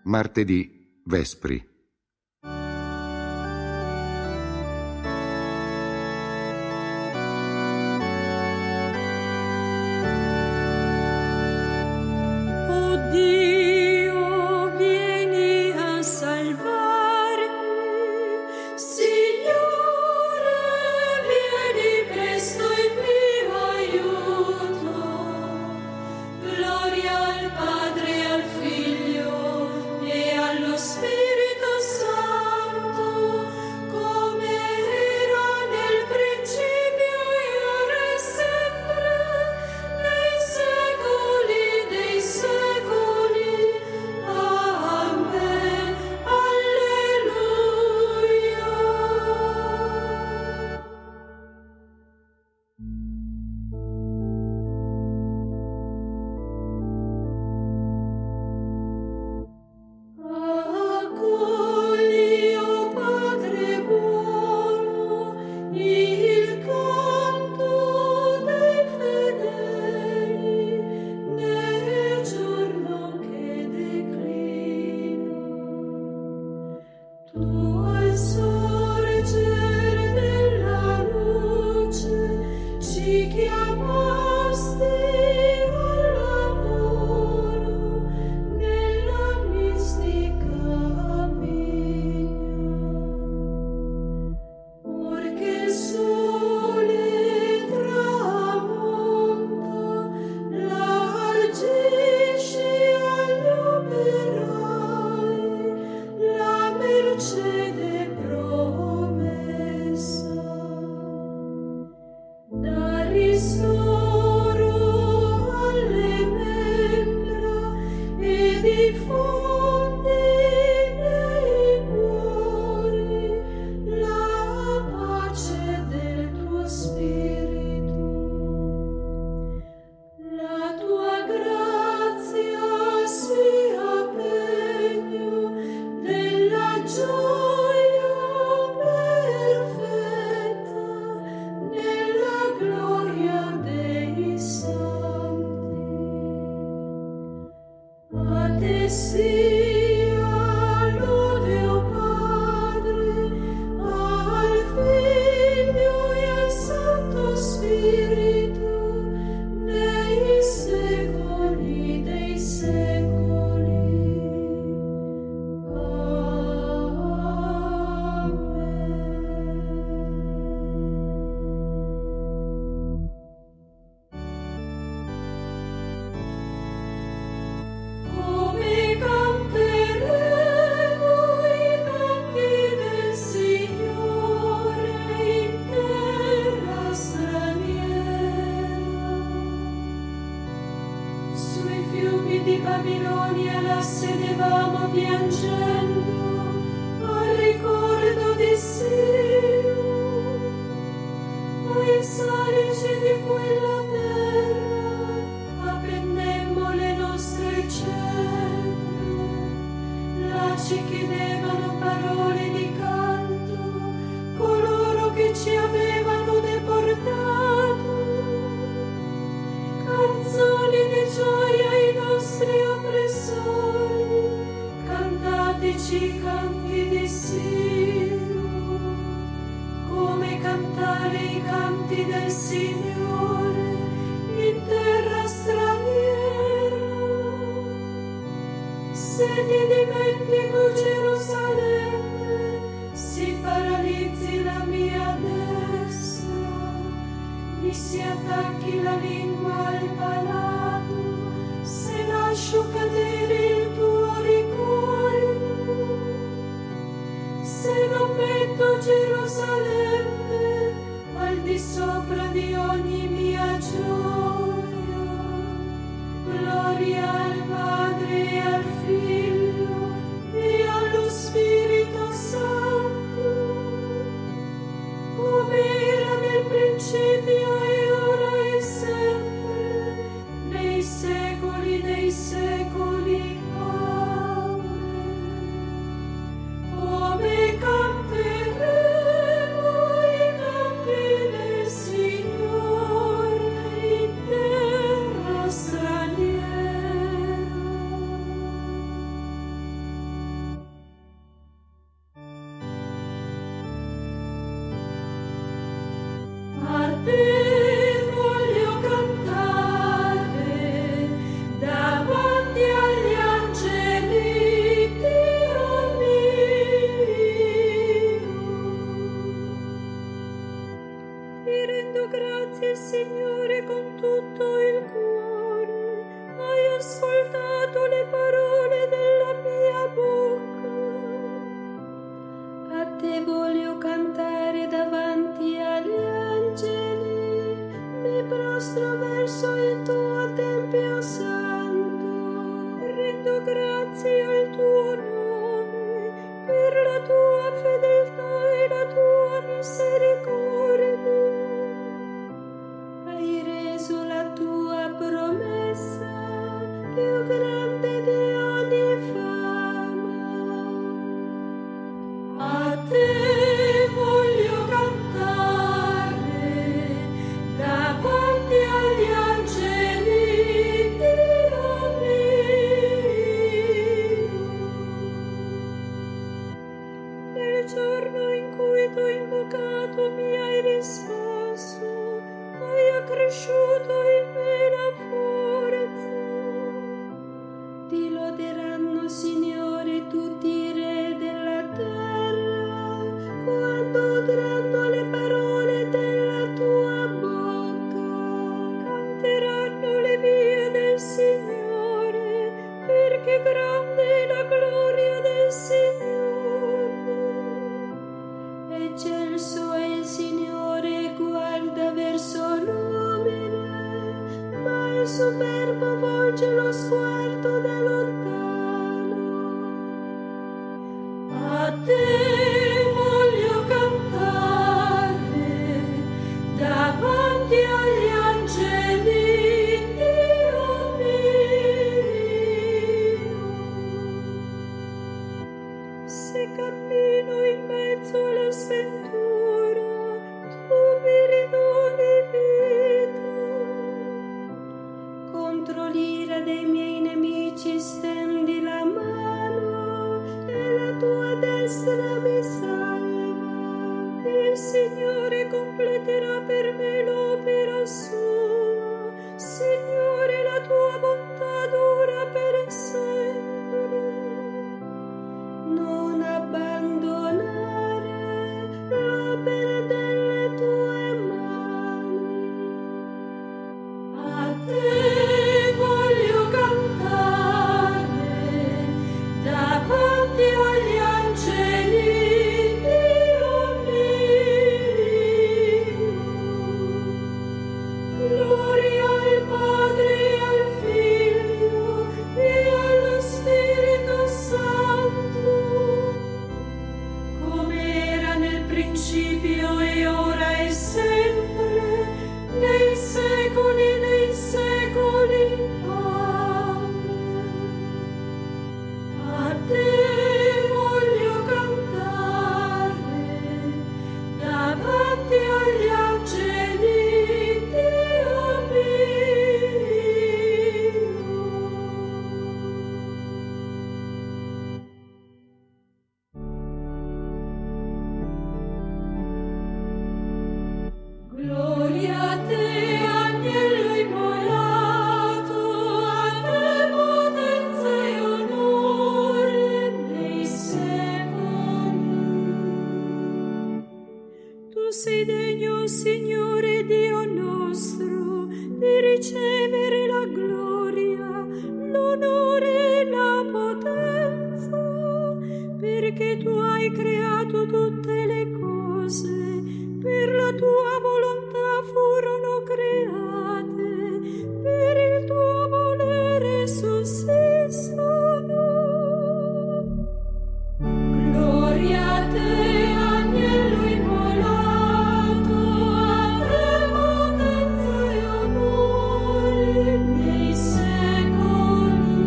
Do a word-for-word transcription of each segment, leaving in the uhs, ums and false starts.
Martedì, Vespri. Come canteremo i canti del Signore. grazie al tuo nome, per la tua fedeltà e la tua misericordia. Hai reso la tua promessa più grande di ogni fama. A te voglio cantare davanti agli angeli, Dio mio. Nel giorno in cui t'ho invocato mi hai risposto, hai accresciuto in me la forza. Ti loderanno, Signore, tutti i re della terra, quando udranno le parole della tua bocca. Canteranno le vie del Signore, perché grande è la gloria del Signore. Eccelso è il Signore, guarda verso l'umile, ma il superbo volge lo sguardo da lontano. A te voglio cantare davanti agli angeli, Dio mio. Se cammino in mezzo alla sventura, tu mi ridoni vita. Contro l'ira dei miei nemici stendi la mano e la tua destra mi salva. Il Signore completerà per me l'opera sua. Signore, la tua bontà dura per sempre. Non abbandonare l'opera delle tue mani. A te voglio cantare davanti agli angeli, Dio mio. Gloria al Padre e al Figlio e allo Spirito Santo, come era nel principio e ora e sempre, nei secoli dei secoli. Amen. A te voglio cantare davanti agli angeli, Dio mio. Gloria a te, agnello immolato, a te potenza e onore nei secoli. Tu sei degno, Signore Dio nostro, di ricevere la gloria, l'onore e la potenza, perché tu hai creato tutte le cose. Per la tua volontà furono create, per il tuo volere sussistono. Gloria a te, agnello immolato, a te potenza e onore nei secoli.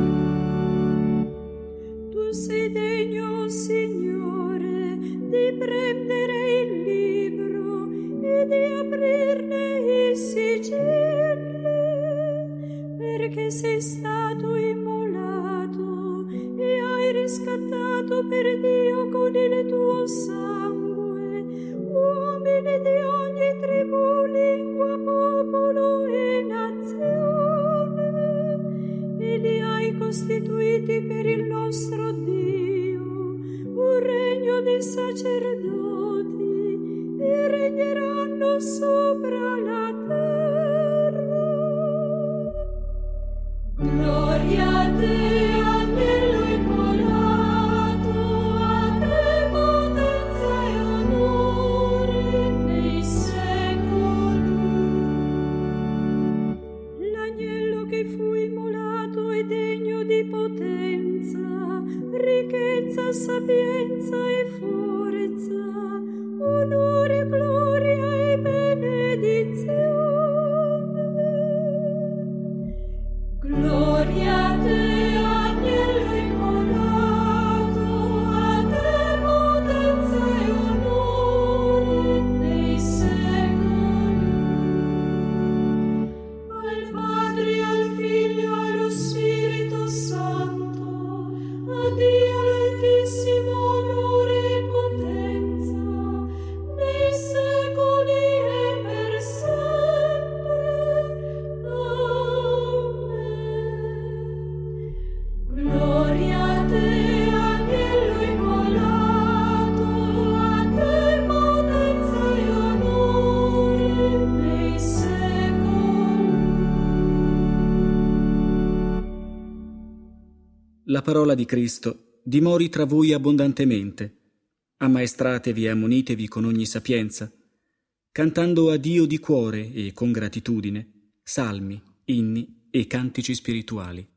Tu sei degno, Signore, di prendere il libro e di aprirne i sigilli, perché sei stato immolato e hai riscattato per Dio con il tuo sangue uomini di ogni tribù, lingua, popolo e nazione, e li hai costituiti per il nostro Dio, un regno di sacerdoti, e regneranno sopra la terra. Gloria a te, agnello immolato, a te potenza e onore nei secoli. L'agnello che fu immolato è degno di potenza saggezza, sapienza e forza, onore, gloria e benedizione. Gloria a te, agnello immolato, a te potenza e onore nei secoli. Al Padre, al Figlio, allo Spirito Santo, a Dio l'Altissimo onore e potenza, nei secoli e per sempre. Amen. Gloria a te, agnello immolato, a te potenza e onore nei secoli. La parola di Cristo dimori tra voi abbondantemente. Ammaestratevi e ammonitevi con ogni sapienza, cantando a Dio di cuore e con gratitudine, salmi, inni e cantici spirituali.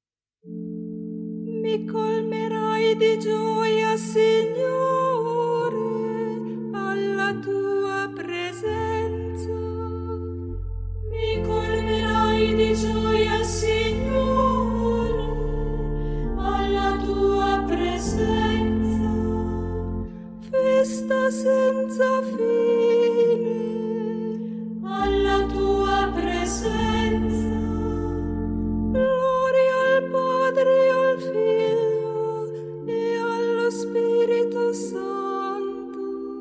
Mi colmerai di gioia, Signore, alla tua presenza. Mi colmerai di gioia, Signore, alla tua presenza. Festa senza fine, alla tua presenza. Gloria al Padre, al Figlio e allo Spirito Santo.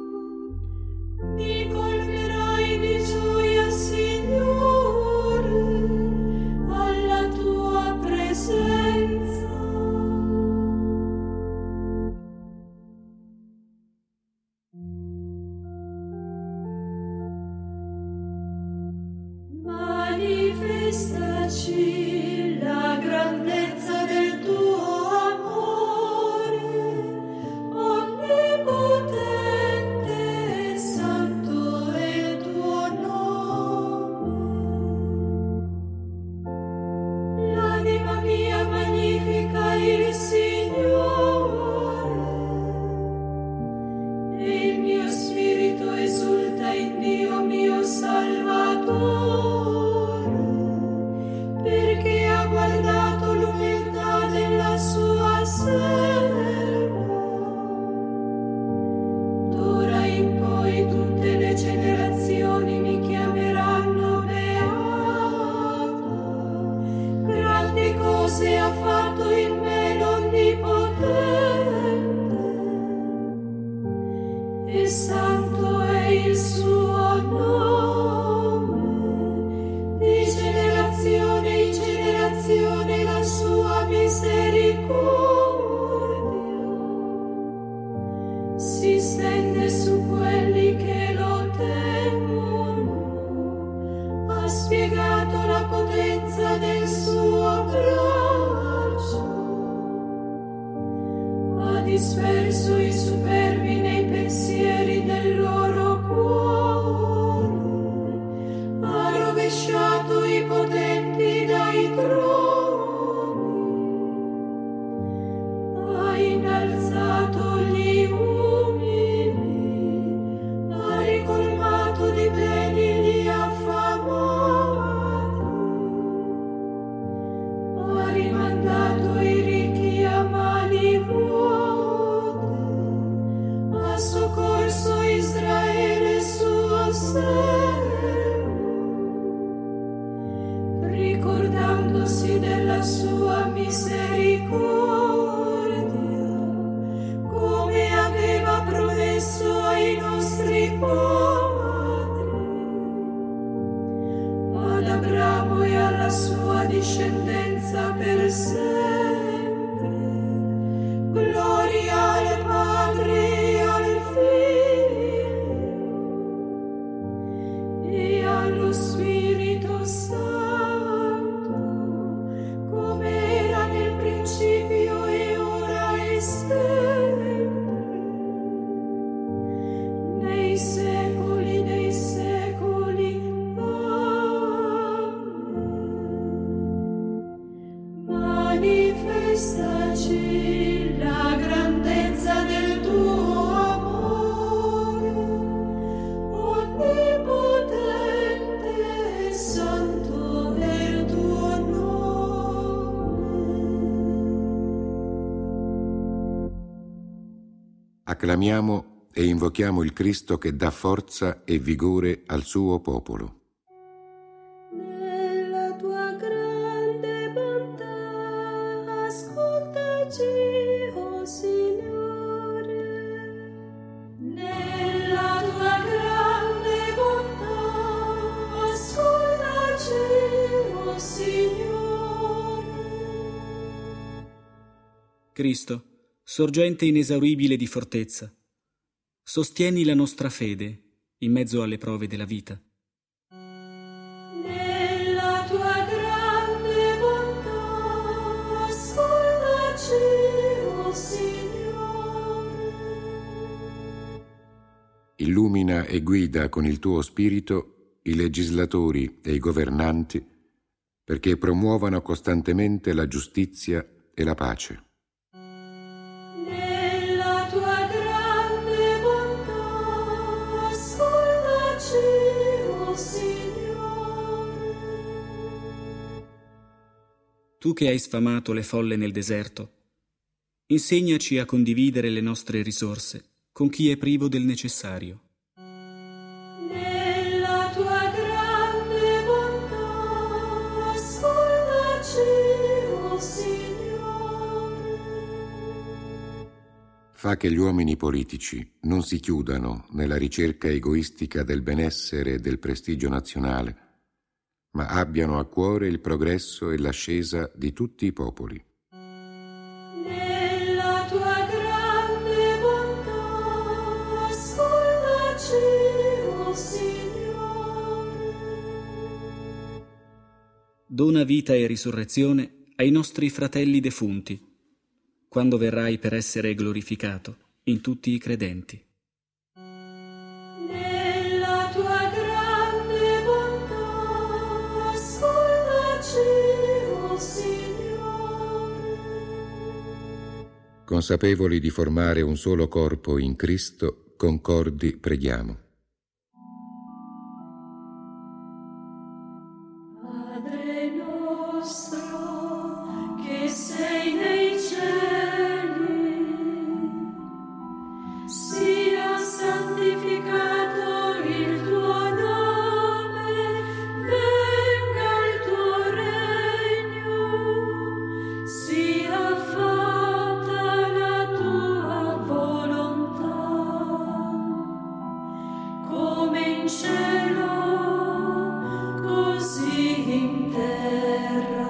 Mi colmerai di gioia, Signore, alla tua presenza. Manifestaci la grandezza del tuo amore, onnipotente e santo è il tuo nome. L'anima mia magnifica il Signore, e il mio spirito esulta in Dio mio Salvatore, perché ha guardato l'umiltà della sua serva. D'ora in poi tutte le generazioni mi chiameranno beata. Grandi cose ha fatto in me l'Onnipotente, e santo è il suo nome. Di generazione in generazione la sua misericordia si stende su quelli che lo temono. Ha spiegato la potenza del suo braccio, ha disperso i superbi nei pensieri del loro cuore, ha rovesciato i potenti dai troni, ha innalzato gli umili, ha ricolmato di beni gli affamati, ha rimandato i ricchi a mani vuote, ha soccorso i Acclamiamo e invochiamo il Cristo che dà forza e vigore al suo popolo. Nella tua grande bontà, ascoltaci, o Signore. Nella tua grande bontà, ascoltaci, o Signore. Cristo, sorgente inesauribile di fortezza, sostieni la nostra fede in mezzo alle prove della vita. Nella tua grande bontà, ascoltaci, o Signore. Illumina e guida con il tuo spirito i legislatori e i governanti perché promuovano costantemente la giustizia e la pace. Nella tua grande bontà, ascoltaci, o Signore. Tu che hai sfamato le folle nel deserto, insegnaci a condividere le nostre risorse con chi è privo del necessario. Nella tua grande bontà, ascoltaci, o Signore. Fa che gli uomini politici non si chiudano nella ricerca egoistica del benessere e del prestigio nazionale, ma abbiano a cuore il progresso e l'ascesa di tutti i popoli. Nella tua grande bontà, ascoltaci, o Signore. Dona vita e risurrezione ai nostri fratelli defunti, quando verrai per essere glorificato in tutti i credenti. Nella tua grande bontà, ascoltaci, o Signore. Consapevoli di formare un solo corpo in Cristo, concordi preghiamo. Padre nostro, che sei nei cieli, sia santificato il tuo nome, venga il tuo regno, sia fatta la tua volontà, come in cielo, così in terra.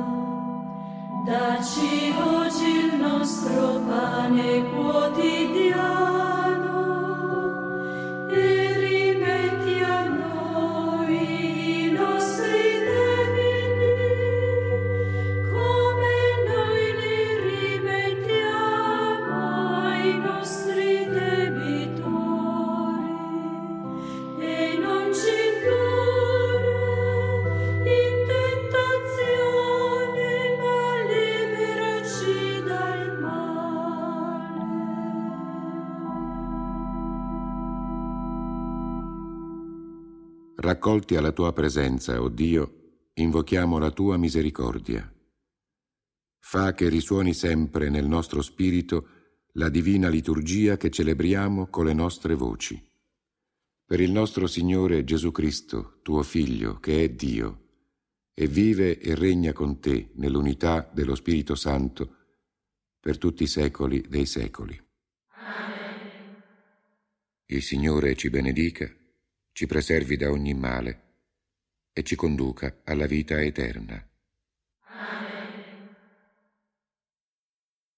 Dacci oggi il nostro pane quotidiano e rimetti a noi i nostri debiti, come noi li rimettiamo ai nostri debitori, e non ci indurre in tentazione, ma liberaci dal male. Raccolti alla tua presenza, o Dio, invochiamo la tua misericordia. Fa che risuoni sempre nel nostro spirito la divina liturgia che celebriamo con le nostre voci. Per il nostro Signore Gesù Cristo, tuo Figlio, che è Dio, e vive e regna con te nell'unità dello Spirito Santo per tutti i secoli dei secoli. Amen. Il Signore ci benedica, ci preservi da ogni male e ci conduca alla vita eterna.